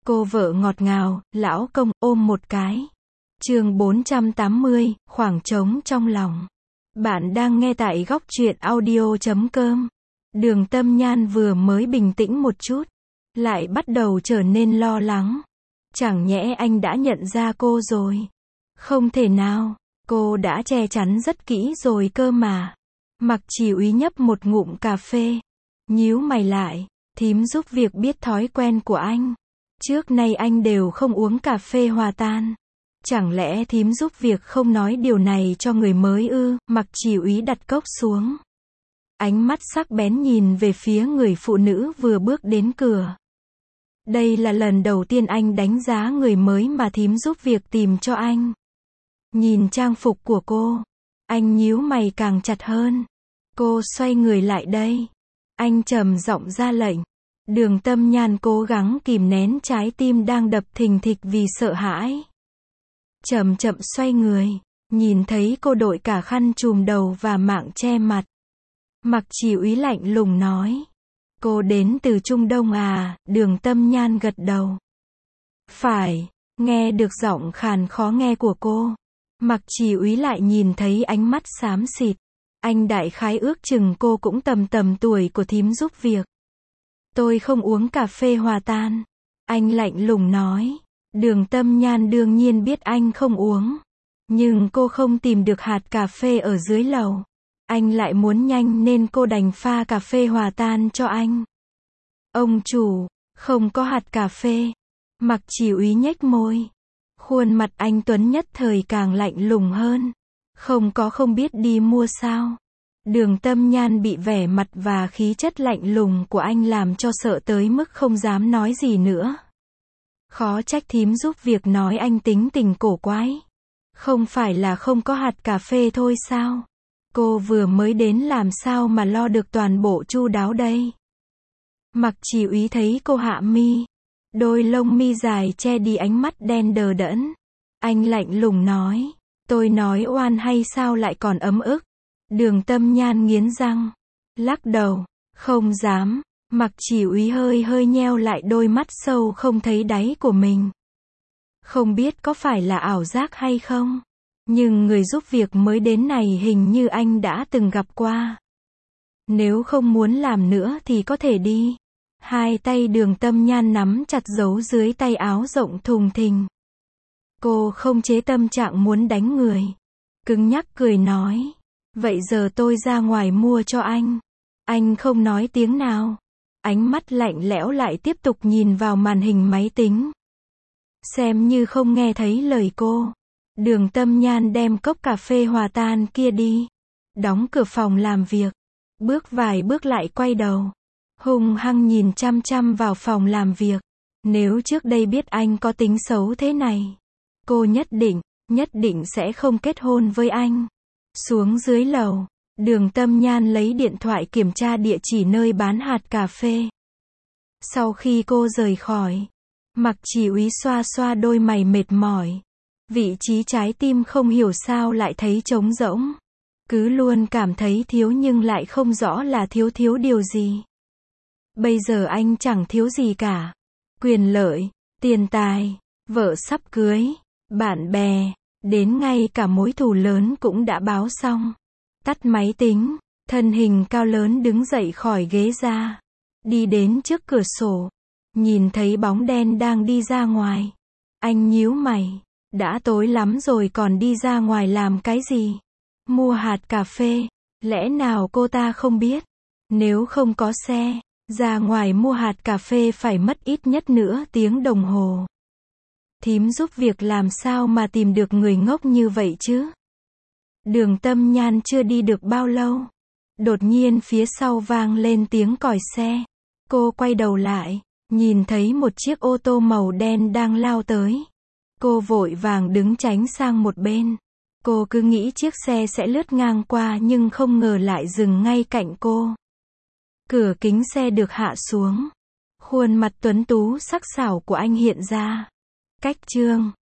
Cô vợ ngọt ngào, lão công, ôm một cái. Chương 480, khoảng trống trong lòng. Bạn đang nghe tại góc truyện audio.com. Đường Tâm Nhan vừa mới bình tĩnh một chút, lại bắt đầu trở nên lo lắng. Chẳng nhẽ anh đã nhận ra cô rồi? Không thể nào, cô đã che chắn rất kỹ rồi cơ mà. Mặc Chỉ Úy nhấp một ngụm cà phê, nhíu mày lại, thím giúp việc biết thói quen của anh. Trước nay anh đều không uống cà phê hòa tan. Chẳng lẽ thím giúp việc không nói điều này cho người mới ư? Mặc Chỉ Úy đặt cốc xuống. Ánh mắt sắc bén nhìn về phía người phụ nữ vừa bước đến cửa. Đây là lần đầu tiên anh đánh giá người mới mà thím giúp việc tìm cho anh. Nhìn trang phục của cô, anh nhíu mày càng chặt hơn. Cô xoay người lại đây. Anh trầm giọng ra lệnh. Đường Tâm Nhan cố gắng kìm nén trái tim đang đập thình thịch vì sợ hãi. Chậm chậm xoay người, nhìn thấy cô đội cả khăn trùm đầu và mạng che mặt. Mặc Chỉ Úy lạnh lùng nói. Cô đến từ Trung Đông à? Đường Tâm Nhan gật đầu. Phải, nghe được giọng khàn khó nghe của cô. Mặc Chỉ Úy lại nhìn thấy ánh mắt xám xịt. Anh đại khái ước chừng cô cũng tầm tuổi của thím giúp việc. Tôi không uống cà phê hòa tan. Anh lạnh lùng nói. Đường Tâm Nhan đương nhiên biết anh không uống. Nhưng cô không tìm được hạt cà phê ở dưới lầu. Anh lại muốn nhanh nên cô đành pha cà phê hòa tan cho anh. Ông chủ, không có hạt cà phê. Mặc Chỉ Úy nhếch môi. Khuôn mặt anh tuấn nhất thời càng lạnh lùng hơn. Không biết đi mua sao? Đường Tâm Nhan bị vẻ mặt và khí chất lạnh lùng của anh làm cho sợ tới mức không dám nói gì nữa. Khó trách thím giúp việc nói anh tính tình cổ quái. Không phải là không có hạt cà phê thôi sao? Cô vừa mới đến làm sao mà lo được toàn bộ chu đáo đây? Mặc Chỉ Úy thấy cô hạ mi. Đôi lông mi dài che đi ánh mắt đen đờ đẫn. Anh lạnh lùng nói. Tôi nói oan hay sao lại còn ấm ức? Đường Tâm Nhan nghiến răng. Lắc đầu. Không dám. Mặc Chỉ Úy hơi nheo lại đôi mắt sâu không thấy đáy của mình. Không biết có phải là ảo giác hay không? Nhưng người giúp việc mới đến này hình như anh đã từng gặp qua. Nếu không muốn làm nữa thì có thể đi. Hai tay Đường Tâm Nhan nắm chặt giấu dưới tay áo rộng thùng thình. Cô không chế tâm trạng muốn đánh người. Cứng nhắc cười nói. Vậy giờ tôi ra ngoài mua cho anh. Anh không nói tiếng nào. Ánh mắt lạnh lẽo lại tiếp tục nhìn vào màn hình máy tính. Xem như không nghe thấy lời cô. Đường Tâm Nhan đem cốc cà phê hòa tan kia đi. Đóng cửa phòng làm việc. Bước vài bước lại quay đầu. Hung hăng nhìn chăm chăm vào phòng làm việc. Nếu trước đây biết anh có tính xấu thế này, cô nhất định sẽ không kết hôn với anh. Xuống dưới lầu, Đường Tâm Nhan lấy điện thoại kiểm tra địa chỉ nơi bán hạt cà phê. Sau khi cô rời khỏi, Mặc Chỉ Úy xoa xoa đôi mày mệt mỏi. Vị trí trái tim không hiểu sao lại thấy trống rỗng. Cứ luôn cảm thấy thiếu nhưng lại không rõ là thiếu điều gì. Bây giờ anh chẳng thiếu gì cả. Quyền lợi, tiền tài, vợ sắp cưới, bạn bè, đến ngay cả mối thù lớn cũng đã báo xong. Tắt máy tính, thân hình cao lớn đứng dậy khỏi ghế ra. Đi đến trước cửa sổ. Nhìn thấy bóng đen đang đi ra ngoài. Anh nhíu mày. Đã tối lắm rồi còn đi ra ngoài làm cái gì? Mua hạt cà phê. Lẽ nào cô ta không biết? Nếu không có xe, ra ngoài mua hạt cà phê phải mất ít nhất nửa tiếng đồng hồ. Thím giúp việc làm sao mà tìm được người ngốc như vậy chứ? Đường Tâm Nhan chưa đi được bao lâu. Đột nhiên phía sau vang lên tiếng còi xe. Cô quay đầu lại, nhìn thấy một chiếc ô tô màu đen đang lao tới. Cô vội vàng đứng tránh sang một bên. Cô cứ nghĩ chiếc xe sẽ lướt ngang qua nhưng không ngờ lại dừng ngay cạnh cô. Cửa kính xe được hạ xuống. Khuôn mặt tuấn tú sắc sảo của anh hiện ra. Cách chương